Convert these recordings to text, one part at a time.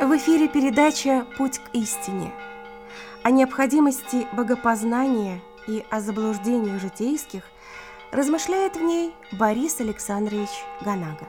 В эфире передача «Путь к истине». О необходимости богопознания и о заблуждениях житейских размышляет в ней Борис Александрович Ганага.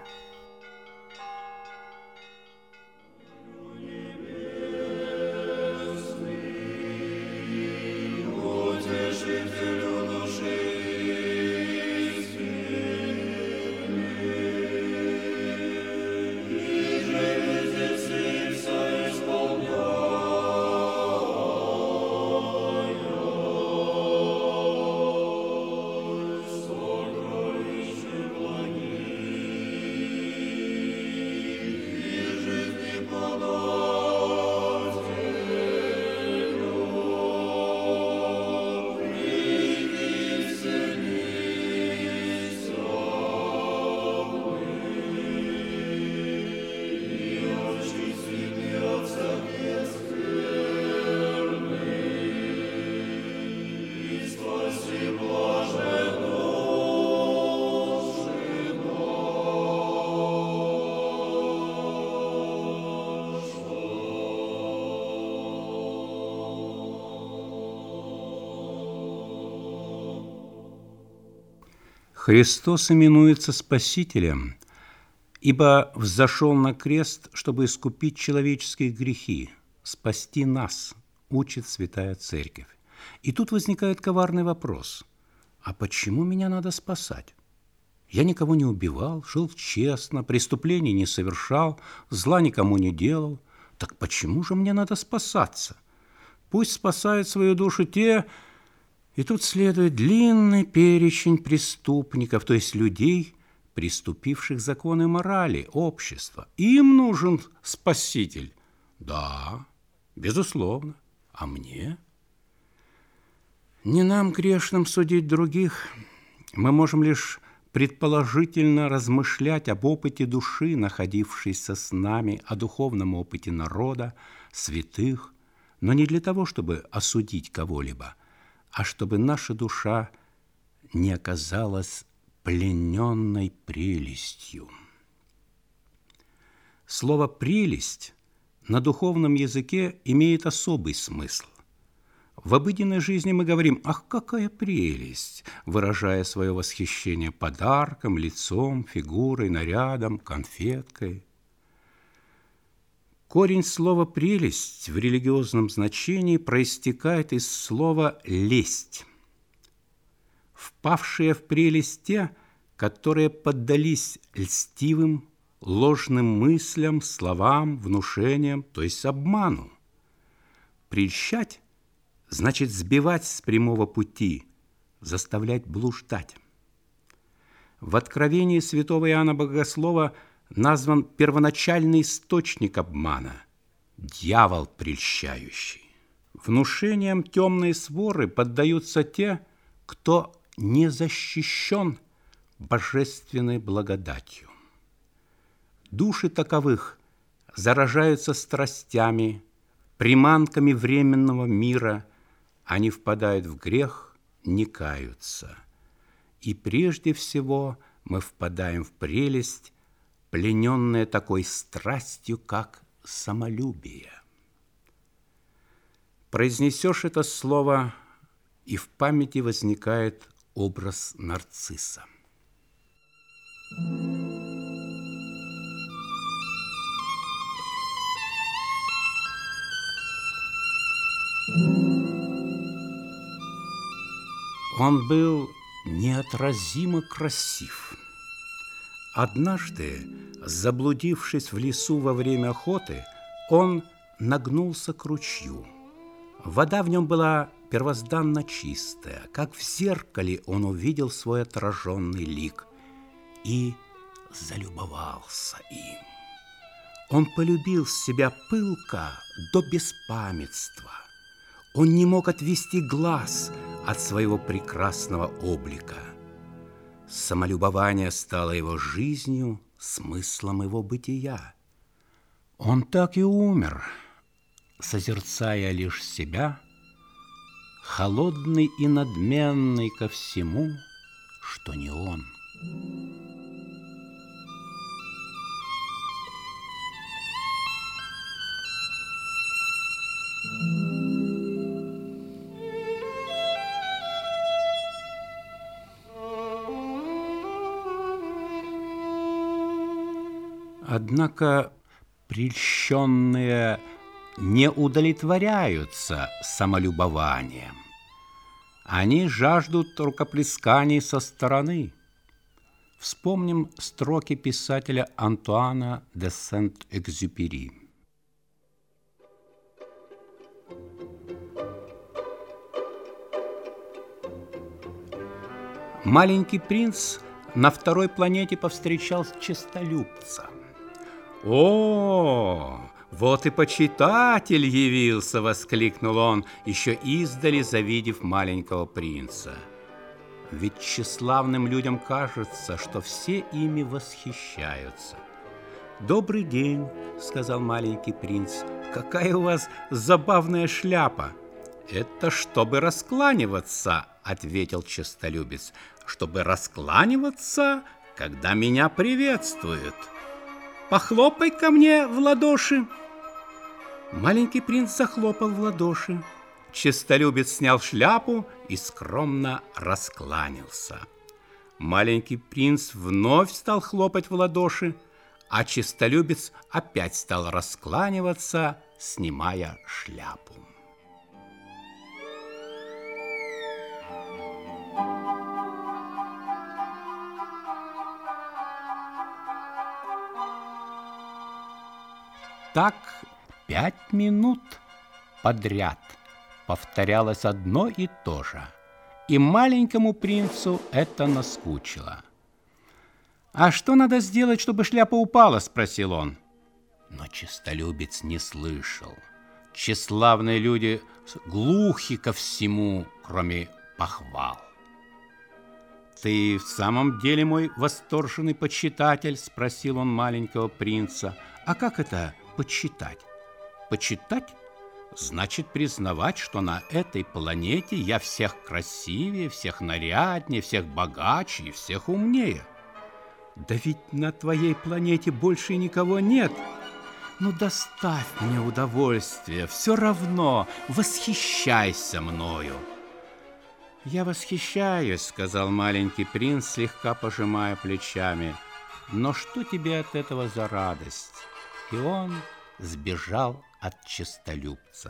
Христос именуется Спасителем, ибо взошел на крест, чтобы искупить человеческие грехи, спасти нас, учит Святая Церковь. И тут возникает коварный вопрос: а почему меня надо спасать? Я никого не убивал, жил честно, преступлений не совершал, зла никому не делал. Так почему же мне надо спасаться? Пусть спасают свою душу те. И тут следует длинный перечень преступников, то есть людей, приступивших законы морали, общества. Им нужен Спаситель. Да, безусловно. А мне? Не нам, грешным, судить других. Мы можем лишь предположительно размышлять об опыте души, находившейся с нами, о духовном опыте народа, святых, но не для того, чтобы осудить кого-либо, а чтобы наша душа не оказалась плененной прелестью. Слово «прелесть» на духовном языке имеет особый смысл. В обыденной жизни мы говорим: «Ах, какая прелесть!», выражая свое восхищение подарком, лицом, фигурой, нарядом, конфеткой. Корень слова «прелесть» в религиозном значении проистекает из слова «лесть». Впавшие в прелесть те, которые поддались льстивым, ложным мыслям, словам, внушениям, то есть обману. Прельщать значит сбивать с прямого пути, заставлять блуждать. В Откровении святого Иоанна Богослова назван первоначальный источник обмана – дьявол прельщающий. Внушениям темной своры поддаются те, кто не защищен божественной благодатью. Души таковых заражаются страстями, приманками временного мира, они впадают в грех, не каются. И прежде всего мы впадаем в прелесть, плененная такой страстью, как самолюбие. Произнесешь это слово, и в памяти возникает образ нарцисса. Он был неотразимо красив. Однажды, заблудившись в лесу во время охоты, он нагнулся к ручью. Вода в нем была первозданно чистая, как в зеркале он увидел свой отраженный лик и залюбовался им. Он полюбил себя пылко до беспамятства. Он не мог отвести глаз от своего прекрасного облика. Самолюбование стало его жизнью, смыслом его бытия. Он так и умер, созерцая лишь себя, холодный и надменный ко всему, что не он. Однако прельщенные не удовлетворяются самолюбованием. Они жаждут рукоплесканий со стороны. Вспомним строки писателя Антуана де Сент-Экзюпери. Маленький принц на второй планете повстречал честолюбца. «О, вот и почитатель явился!» — воскликнул он, еще издали завидев маленького принца. Ведь тщеславным людям кажется, что все ими восхищаются. «Добрый день», — сказал маленький принц. «Какая у вас забавная шляпа!» «Это чтобы раскланиваться», — ответил честолюбец. «Чтобы раскланиваться, когда меня приветствуют. Похлопай ко мне в ладоши». Маленький принц захлопал в ладоши. Честолюбец снял шляпу и скромно раскланялся. Маленький принц вновь стал хлопать в ладоши, а честолюбец опять стал раскланиваться, снимая шляпу. Так 5 минут подряд повторялось одно и то же, и маленькому принцу это наскучило. «А что надо сделать, чтобы шляпа упала?» — спросил он. Но честолюбец не слышал. Тщеславные люди глухи ко всему, кроме похвал. «Ты в самом деле мой восторженный почитатель?» — спросил он маленького принца. «А как это почитать?» «Почитать значит признавать, что на этой планете я всех красивее, всех наряднее, всех богаче и всех умнее». «Да ведь на твоей планете больше никого нет». «Ну, доставь мне удовольствие, все равно восхищайся мною». «Я восхищаюсь», — сказал маленький принц, слегка пожимая плечами. «Но что тебе от этого за радость?» И он сбежал от честолюбца.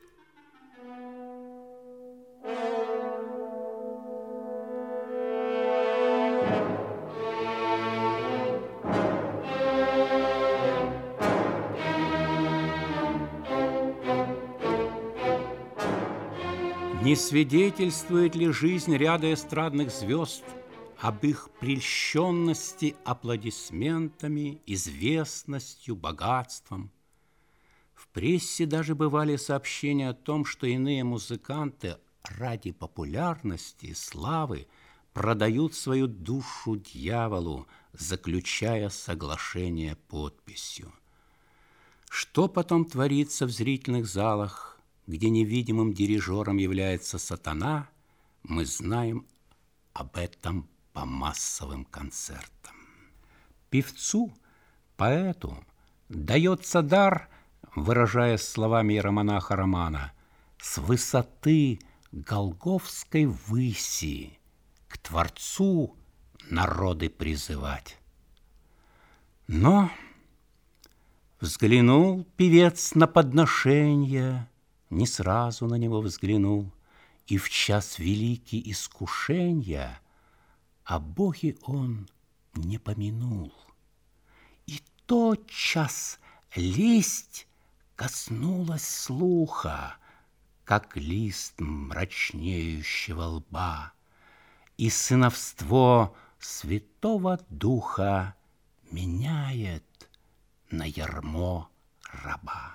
Не свидетельствует ли жизнь ряда эстрадных звезд об их прельщенности аплодисментами, известностью, богатством? В прессе даже бывали сообщения о том, что иные музыканты ради популярности и славы продают свою душу дьяволу, заключая соглашение подписью. Что потом творится в зрительных залах, где невидимым дирижером является сатана, мы знаем об этом по массовым концертам. Певцу, поэту дается дар, выражаясь словами иеромонаха Романа, с высоты голгофской выси к Творцу народы призывать. Но взглянул певец на подношенье, не сразу на него взглянул, и в час великий искушенья о Боге он не помянул. И тотчас лесть коснулась слуха, как лист мрачнеющего лба, и сыновство Святого Духа меняет на ярмо раба.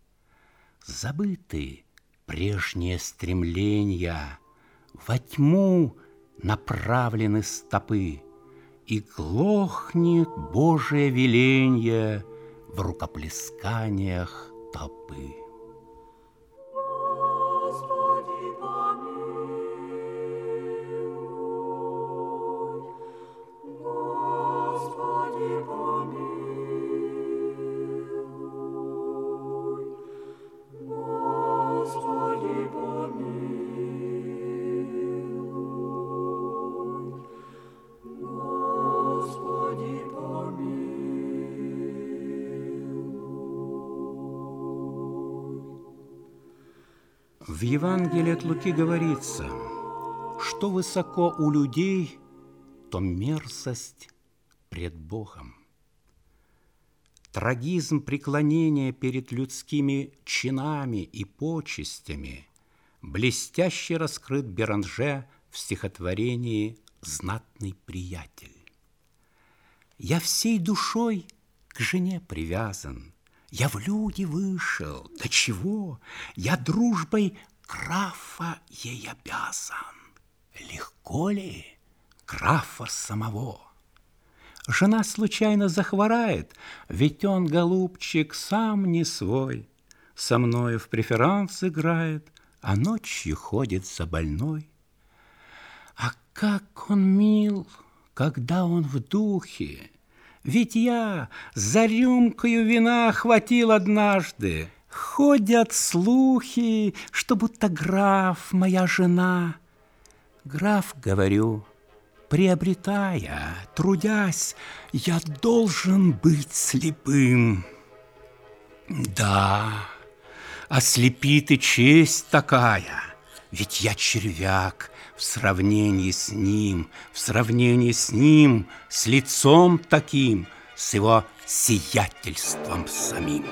Забыты прежние стремления, во тьму направлены стопы, и глохнет Божие веленье в рукоплесканиях толпы. В Евангелии от Луки говорится, что высоко у людей, то мерзость пред Богом. Трагизм преклонения перед людскими чинами и почестями блестяще раскрыт Беранже в стихотворении «Знатный приятель». «Я всей душой к жене привязан, я в люди вышел, до чего? Я дружбой графа ей обязан. Легко ли графа самого? Жена случайно захворает, ведь он, голубчик, сам не свой. Со мною в преферанс играет, а ночью ходит за больной. А как он мил, когда он в духе! Ведь я за рюмкою вина хватил однажды. Ходят слухи, что будто граф моя жена. Граф, говорю, приобретая, трудясь, я должен быть слепым. Да, ослепит и честь такая, ведь я червяк в сравнении с ним, с лицом таким, с его сиятельством самим.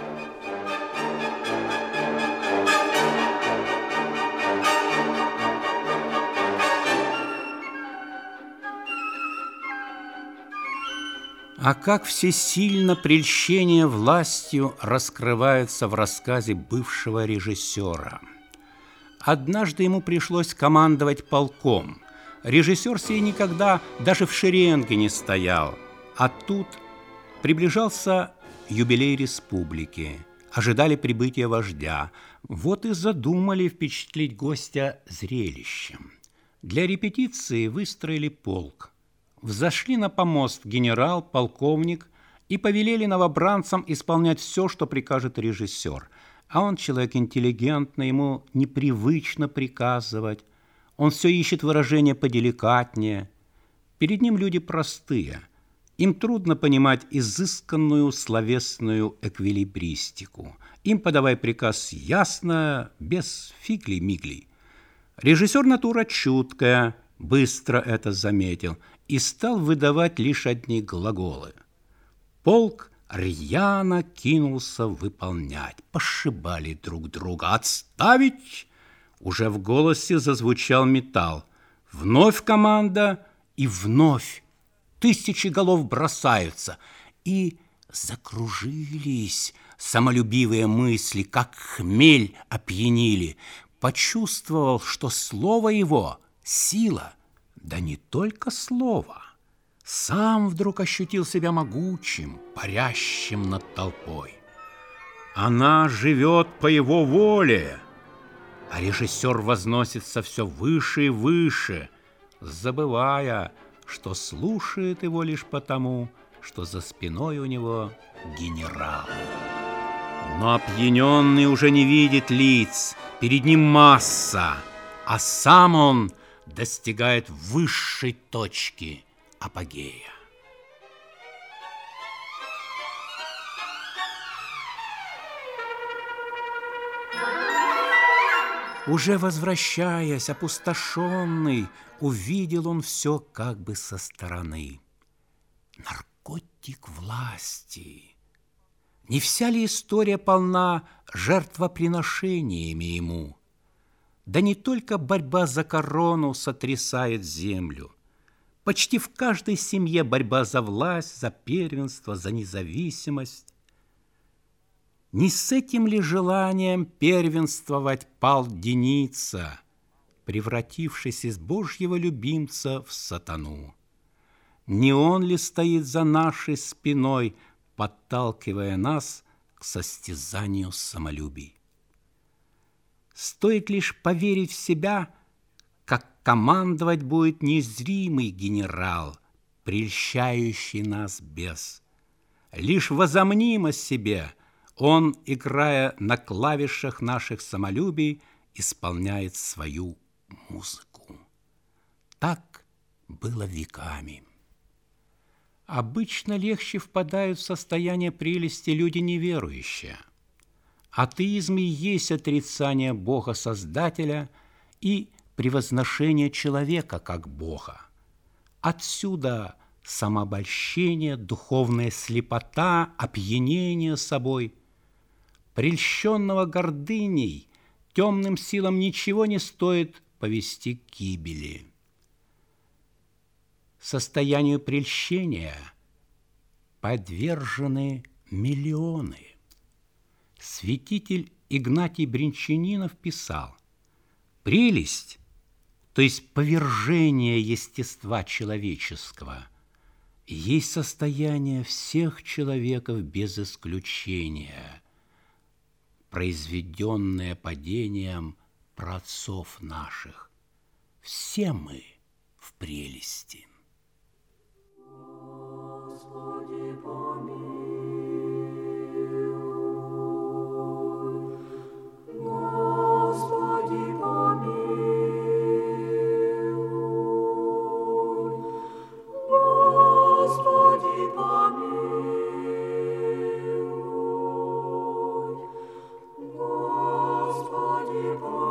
А как всесильно прельщение властью раскрывается в рассказе бывшего режиссера. Однажды ему пришлось командовать полком. Режиссер сей никогда даже в шеренге не стоял. А тут приближался юбилей республики. Ожидали прибытия вождя. Вот и задумали впечатлить гостя зрелищем. Для репетиции выстроили полк. Взошли на помост генерал, полковник и повелели новобранцам исполнять все, что прикажет режиссер. А он человек интеллигентный, ему непривычно приказывать. Он все ищет выражения поделикатнее. Перед ним люди простые. Им трудно понимать изысканную словесную эквилибристику. Им подавай приказ ясно, без фигли-мигли. Режиссер натура чуткая, быстро это заметил и стал выдавать лишь одни глаголы. Полк рьяно кинулся выполнять. Пошибали друг друга. «Отставить!» Уже в голосе зазвучал металл. Вновь команда, и вновь тысячи голов бросаются. И закружились самолюбивые мысли, как хмель опьянили. Почувствовал, что слово его — сила. Да не только слово. Сам вдруг ощутил себя могучим, парящим над толпой. Она живет по его воле, а режиссер возносится все выше и выше, забывая, что слушает его лишь потому, что за спиной у него генерал. Но опьяненный уже не видит лиц, перед ним масса, а сам он достигает высшей точки апогея. Уже возвращаясь, опустошенный, увидел он все как бы со стороны. Наркотик власти. Не вся ли история полна жертвоприношениями ему? Да не только борьба за корону сотрясает землю. Почти в каждой семье борьба за власть, за первенство, за независимость. Не с этим ли желанием первенствовать пал Деница, превратившись из Божьего любимца в сатану? Не он ли стоит за нашей спиной, подталкивая нас к состязанию самолюбий? Стоит лишь поверить в себя, как командовать будет незримый генерал, прельщающий нас бес. Лишь возомним о себе, он, играя на клавишах наших самолюбий, исполняет свою музыку. Так было веками. Обычно легче впадают в состояние прелести люди неверующие. Атеизм и есть отрицание Бога-Создателя и превозношение человека как Бога. Отсюда самообольщение, духовная слепота, опьянение собой. Прельщенного гордыней темным силам ничего не стоит повести к гибели. Состоянию прельщения подвержены миллионы. Святитель Игнатий Бринчанинов писал: «Прелесть, то есть повержение естества человеческого, есть состояние всех человеков без исключения, произведенное падением праотцов наших. Все мы в прелести». Господи, помилуй. Господи, помилуй. Господи, помилуй. Господи,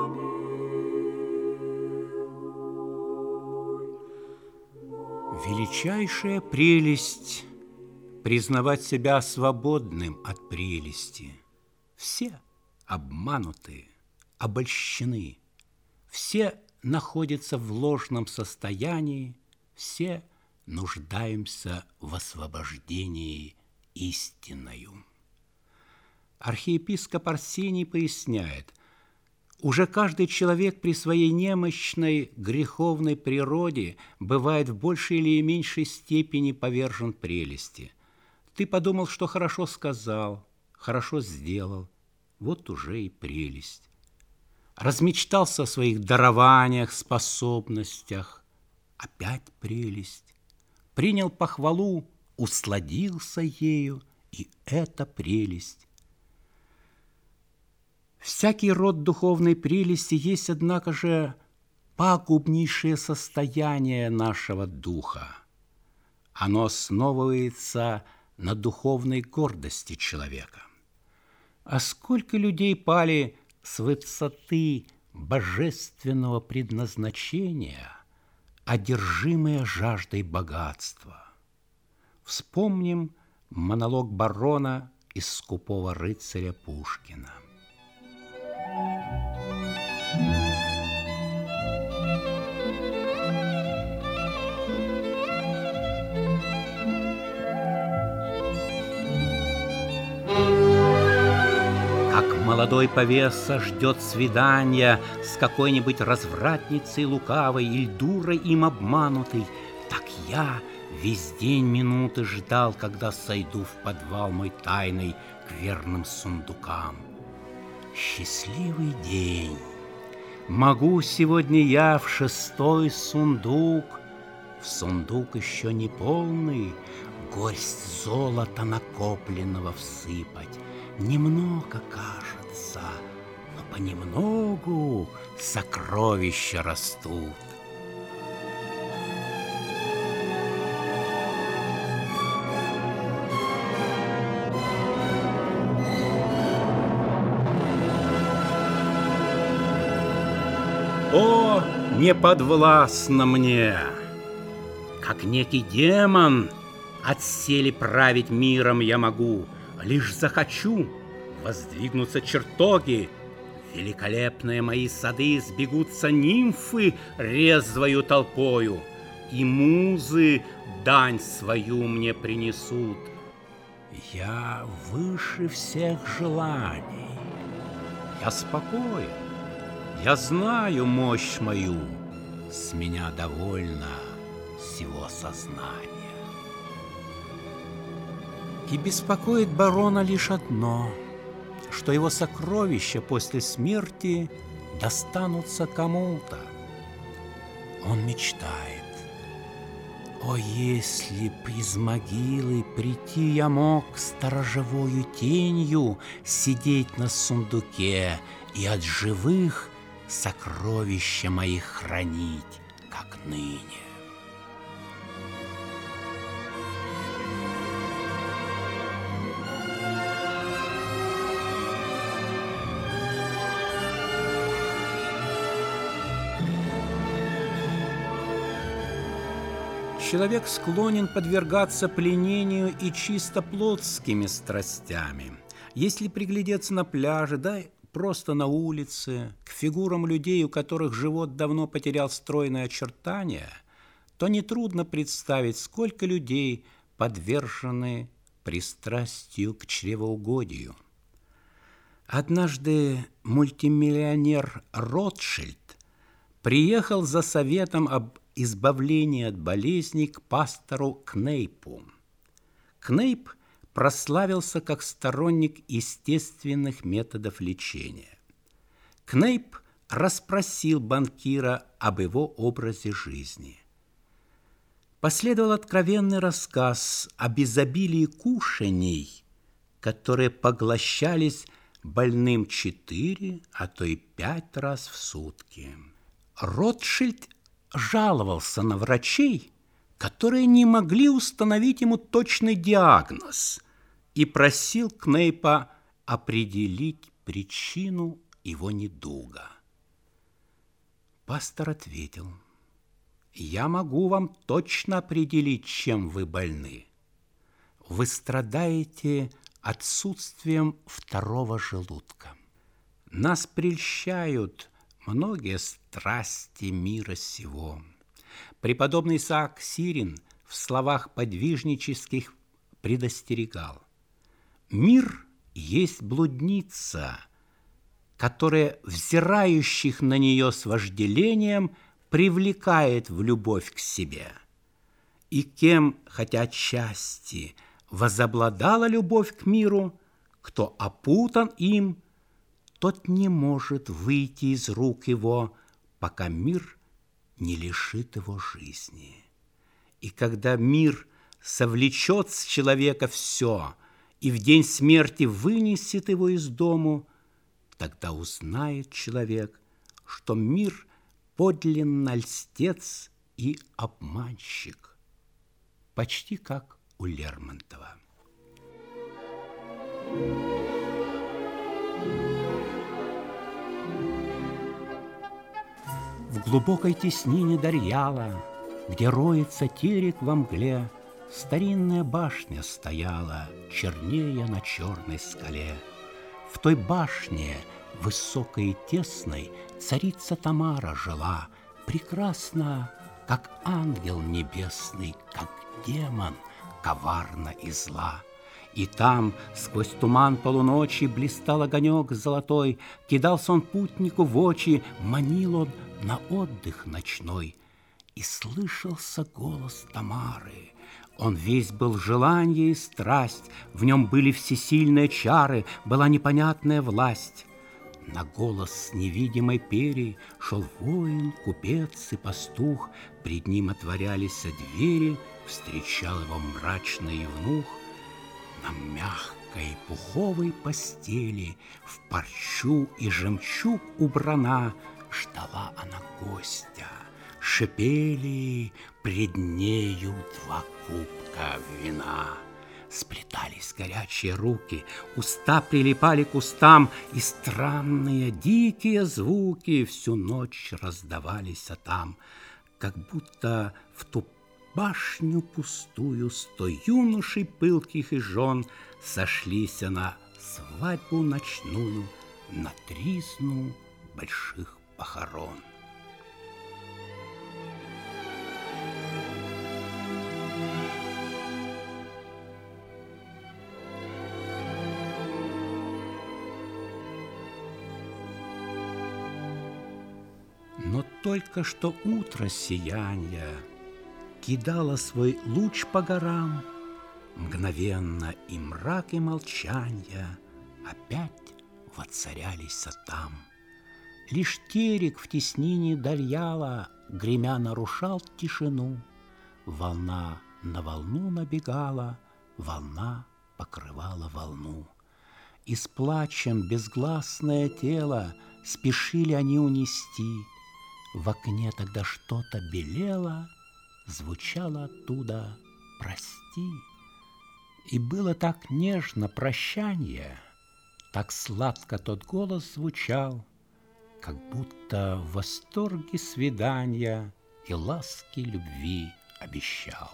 помилуй. Величайшая прелесть – признавать себя свободным от прелести. Все обмануты, обольщены, все находятся в ложном состоянии, все нуждаемся в освобождении истинною. Архиепископ Арсений поясняет: уже каждый человек при своей немощной греховной природе бывает в большей или меньшей степени повержен прелести. Ты подумал, что хорошо сказал, хорошо сделал, вот уже и прелесть. Размечтался о своих дарованиях, способностях, опять прелесть. Принял похвалу, усладился ею, и это прелесть. Всякий род духовной прелести есть, однако же, пагубнейшее состояние нашего духа. Оно основывается на духовной гордости человека. А сколько людей пали с высоты божественного предназначения, одержимые жаждой богатства. Вспомним монолог барона из «Скупого рыцаря» Пушкина. Молодой повеса ждет свидания с какой-нибудь развратницей лукавой или дурой им обманутой, так я весь день минуты ждал, когда сойду в подвал мой тайный к верным сундукам. Счастливый день! Могу сегодня я в 6-й сундук, в сундук еще не полный, горсть золота накопленного всыпать. Немного кажется, но понемногу сокровища растут. О, не подвластно мне, как некий демон, отселе править миром я могу. Лишь захочу, воздвигнутся чертоги, великолепные мои сады, сбегутся нимфы резвою толпою, и музы дань свою мне принесут. Я выше всех желаний, я спокоен, я знаю мощь мою, с меня довольно всего сознания. И беспокоит барона лишь одно, что его сокровища после смерти достанутся кому-то. Он мечтает: о, если б из могилы прийти я мог сторожевою тенью сидеть на сундуке и от живых сокровища моих хранить, как ныне. Человек склонен подвергаться пленению и чисто плотскими страстями. Если приглядеться на пляже, да просто на улице, к фигурам людей, у которых живот давно потерял стройные очертания, то нетрудно представить, сколько людей подвержены пристрастию к чревоугодию. Однажды мультимиллионер Ротшильд приехал за советом об избавлении от болезней к пастору Кнейпу. Кнейп прославился как сторонник естественных методов лечения. Кнейп расспросил банкира об его образе жизни. Последовал откровенный рассказ об изобилии кушаний, которые поглощались больным 4, а то и 5 раз в сутки. Ротшильд жаловался на врачей, которые не могли установить ему точный диагноз, и просил Кнейпа определить причину его недуга. Пастор ответил: «Я могу вам точно определить, чем вы больны. Вы страдаете отсутствием второго желудка. Нас прельщают многие страсти мира сего». Преподобный Исаак Сирин в словах подвижнических предостерегал: «Мир есть блудница, которая взирающих на нее с вожделением привлекает в любовь к себе. И кем, хотя отчасти, возобладала любовь к миру, кто опутан им, тот не может выйти из рук его, пока мир не лишит его жизни. И когда мир совлечет с человека все и в день смерти вынесет его из дому, тогда узнает человек, что мир подлинно льстец и обманщик». Почти как у Лермонтова. В глубокой теснине Дарьяла, где роется терек во мгле, старинная башня стояла, чернея на черной скале. В той башне, высокой и тесной, царица Тамара жила, прекрасна, как ангел небесный, как демон, коварна и зла. И там, сквозь туман полуночи, блистал огонек золотой, кидался он путнику в очи, манил он на отдых ночной. И слышался голос Тамары. Он весь был желание и страсть, в нем были всесильные чары, была непонятная власть. На голос с невидимой перьей шел воин, купец и пастух, пред ним отворялись двери, встречал его мрачный евнух. На мягкой пуховой постели, в парчу и жемчуг убрана, ждала она гостя. Шипели пред нею 2 кубка вина. Сплетались горячие руки, уста прилипали к устам, и странные дикие звуки всю ночь раздавались там, как будто в ту башню пустую 100 юношей пылких и жен сошлись на свадьбу ночную, на тризну больших похорон. Но только что утро сияния кидало свой луч по горам, мгновенно и мрак, и молчанье опять воцарялись там. Лишь терек в теснине Дарьяла, гремя, нарушал тишину. Волна на волну набегала, волна покрывала волну. И с плачем безгласное тело спешили они унести. В окне тогда что-то белело, звучало оттуда «прости». И было так нежно прощанье, так сладко тот голос звучал, как будто в восторге свидания и ласки любви обещал.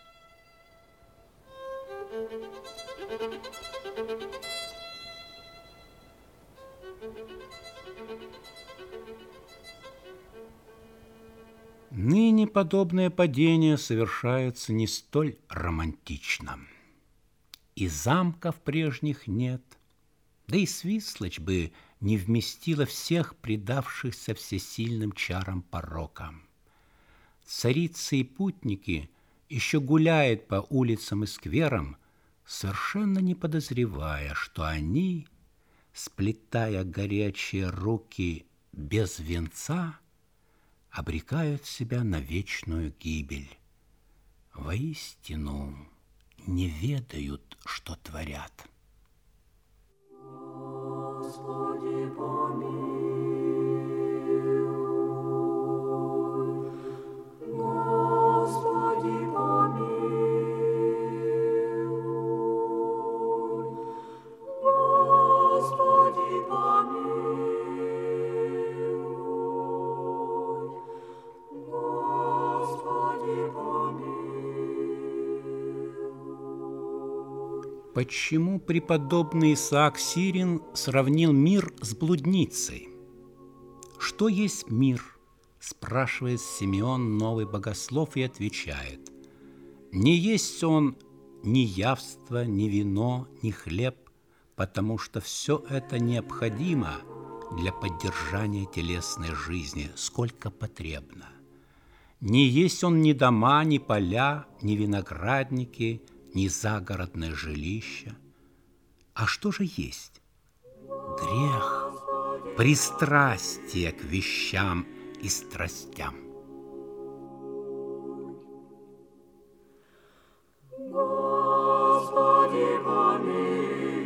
Ныне подобное падение совершается не столь романтично. И замков прежних нет, да и Свислочь бы не вместила всех предавшихся всесильным чарам порока. Царицы и путники еще гуляют по улицам и скверам, совершенно не подозревая, что они, сплетая горячие руки без венца, обрекают себя на вечную гибель. Воистину, не ведают, что творят. Господи, помилуй. Господи, помилуй. Господи, помилуй. Господи, помилуй. Почему преподобный Исаак Сирин сравнил мир с блудницей? Что есть мир? Спрашивает Симеон, новый богослов, и отвечает: не есть он ни явство, ни вино, ни хлеб, потому что все это необходимо для поддержания телесной жизни, сколько потребно. Не есть он ни дома, ни поля, ни виноградники, ни загородное жилище. А что же есть? Грех, пристрастие к вещам и страстям. Господи, помилуй.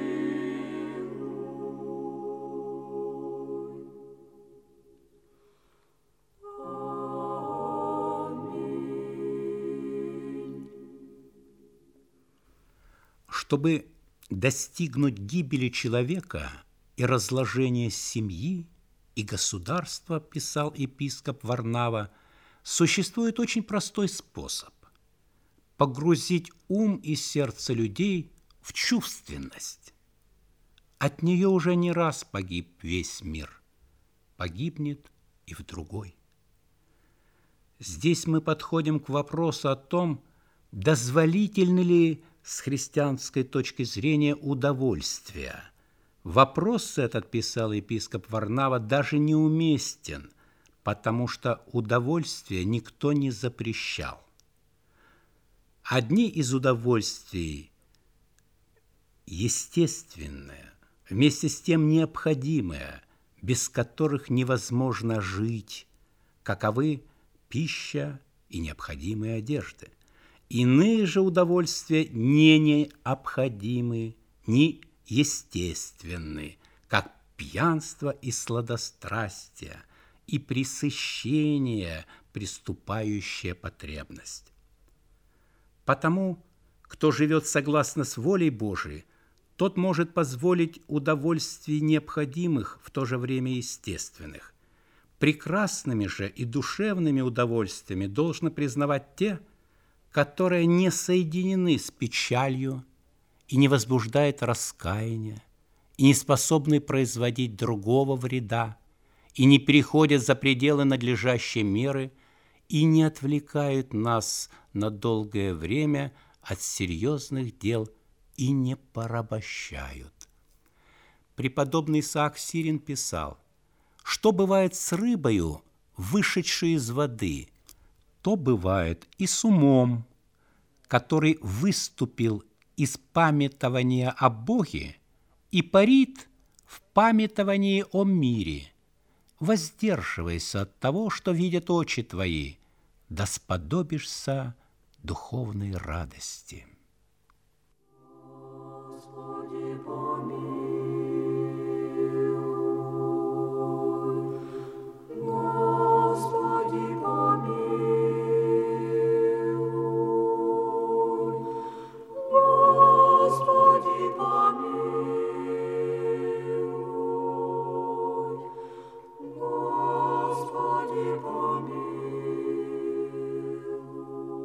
Чтобы достигнуть гибели человека и разложения семьи и государства, писал епископ Варнава, существует очень простой способ – погрузить ум и сердце людей в чувственность. От нее уже не раз погиб весь мир, погибнет и в другой. Здесь мы подходим к вопросу о том, дозволительны ли с христианской точки зрения удовольствия. Вопрос этот, писал епископ Варнава, даже неуместен, потому что удовольствие никто не запрещал. Одни из удовольствий естественные, вместе с тем необходимые, без которых невозможно жить, каковы пища и необходимые одежды. Иные же удовольствия не необходимы, не естественны, как пьянство и сладострастие, и пресыщение, приступающая потребность. Потому, кто живет согласно с волей Божией, тот может позволить удовольствий необходимых, в то же время естественных. Прекрасными же и душевными удовольствиями должно признавать те, которые не соединены с печалью и не возбуждают раскаяния, и не способны производить другого вреда, и не переходят за пределы надлежащей меры, и не отвлекают нас на долгое время от серьезных дел и не порабощают. Преподобный Исаак Сирин писал: «Что бывает с рыбою, вышедшей из воды, то бывает и с умом, который выступил из памятования о Боге и парит в памятовании о мире. Воздерживайся от того, что видят очи твои, да сподобишься духовной радости». Господи, помилуй. Господи, помилуй. Господи, помилуй. Господи, помилуй.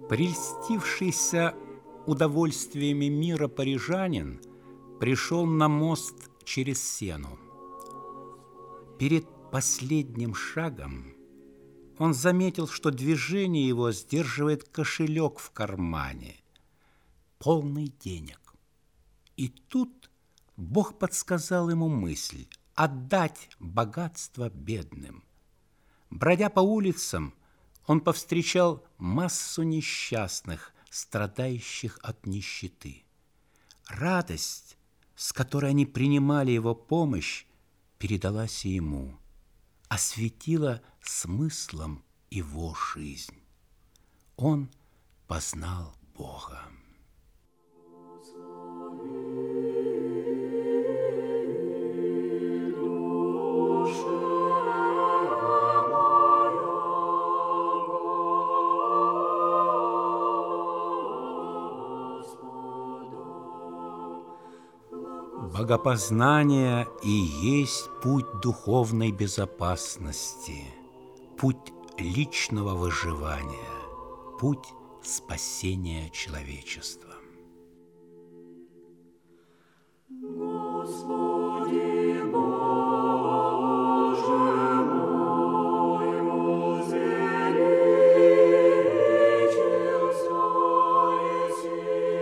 Прельстившийся удовольствиями мира парижанин пришел на мост через Сену. Перед последним шагом он заметил, что движение его сдерживает кошелек в кармане, полный денег. И тут Бог подсказал ему мысль отдать богатство бедным. Бродя по улицам, он повстречал массу несчастных, страдающих от нищеты. Радость, с которой они принимали его помощь, передалась и ему, осветила смыслом его жизнь. Он познал Бога. Богопознание и есть путь духовной безопасности, путь личного выживания, путь спасения человечества. Господи Боже мой, возвеличился еси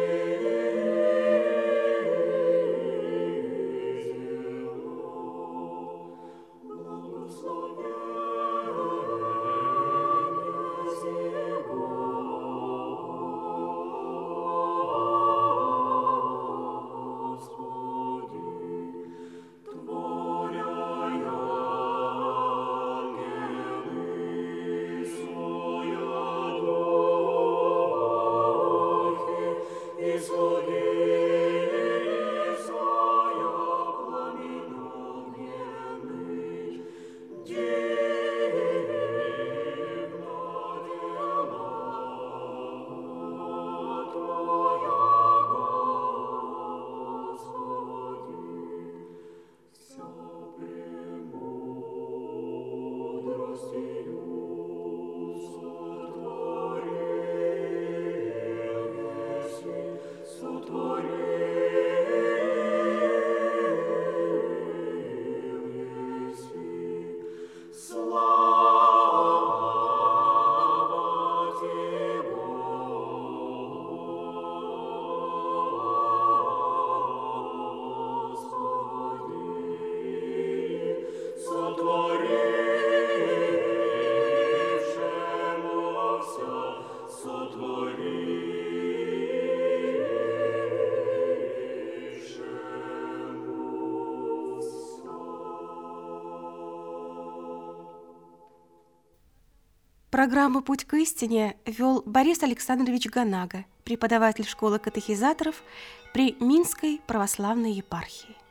Программу «Путь к истине» вел Борис Александрович Ганага, преподаватель школы катехизаторов при Минской православной епархии.